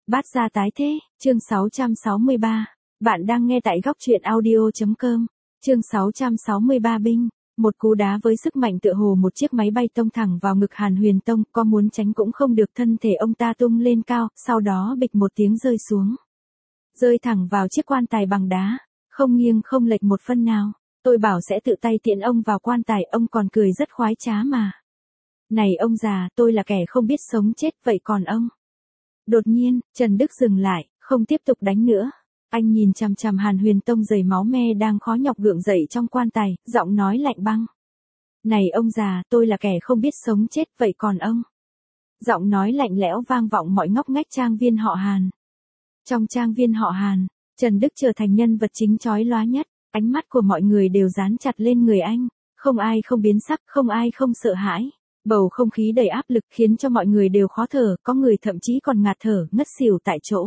Bát gia tái thế, chương 663. Bạn đang nghe tại góc truyện audio.com. Chương 663 binh. Một cú đá với sức mạnh tựa hồ một chiếc máy bay tông thẳng vào ngực Hàn Huyền Tông, có muốn tránh cũng không được, thân thể ông ta tung lên cao, sau đó bịch một tiếng rơi xuống. Rơi thẳng vào chiếc quan tài bằng đá, không nghiêng không lệch một phân nào. Tôi bảo sẽ tự tay tiễn ông vào quan tài, ông còn cười rất khoái trá mà. Này ông già, tôi là kẻ không biết sống chết, vậy còn ông? Đột nhiên, Trần Đức dừng lại, không tiếp tục đánh nữa. Anh nhìn chằm chằm Hàn Huyền Tông dày máu me đang khó nhọc gượng dậy trong quan tài, giọng nói lạnh băng. Này ông già, tôi là kẻ không biết sống chết, vậy còn ông? Giọng nói lạnh lẽo vang vọng mọi ngóc ngách trang viên họ Hàn. Trong trang viên họ Hàn, Trần Đức trở thành nhân vật chính chói lóa nhất, ánh mắt của mọi người đều dán chặt lên người anh, không ai không biến sắc, không ai không sợ hãi. Bầu không khí đầy áp lực khiến cho mọi người đều khó thở, có người thậm chí còn ngạt thở, ngất xỉu tại chỗ.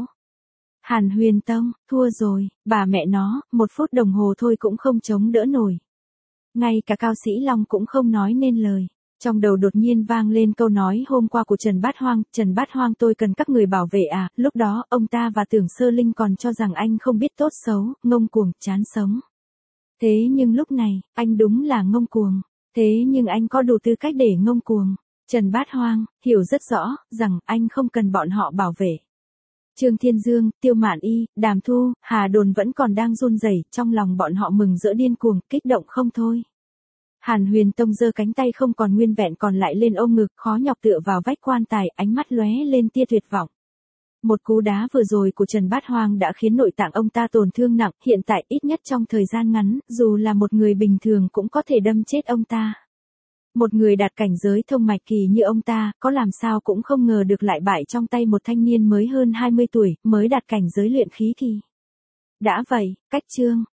Hàn Huyền Tông, thua rồi, bà mẹ nó, 1 phút đồng hồ thôi cũng không chống đỡ nổi. Ngay cả Cao Sĩ Long cũng không nói nên lời. Trong đầu đột nhiên vang lên câu nói hôm qua của Trần Bát Hoang, Trần Bát Hoang tôi cần các người bảo vệ à, lúc đó ông ta và Tưởng Sơ Linh còn cho rằng anh không biết tốt xấu, ngông cuồng, chán sống. Thế nhưng lúc này, anh đúng là ngông cuồng. Thế nhưng anh có đủ tư cách để ngông cuồng. Trần Bát Hoang, hiểu rất rõ, rằng anh không cần bọn họ bảo vệ. Trương Thiên Dương, Tiêu Mạn Y, Đàm Thu, Hà Đồn vẫn còn đang run rẩy, trong lòng bọn họ mừng rỡ điên cuồng, kích động không thôi. Hàn Huyền Tông giơ cánh tay không còn nguyên vẹn còn lại lên ôm ngực, khó nhọc tựa vào vách quan tài, ánh mắt lóe lên tia tuyệt vọng. Một cú đá vừa rồi của Trần Bát Hoang đã khiến nội tạng ông ta tổn thương nặng, hiện tại ít nhất trong thời gian ngắn, dù là một người bình thường cũng có thể đâm chết ông ta. Một người đạt cảnh giới thông mạch kỳ như ông ta, có làm sao cũng không ngờ được lại bại trong tay một thanh niên mới hơn 20 tuổi, mới đạt cảnh giới luyện khí kỳ. Đã vậy, cách chương,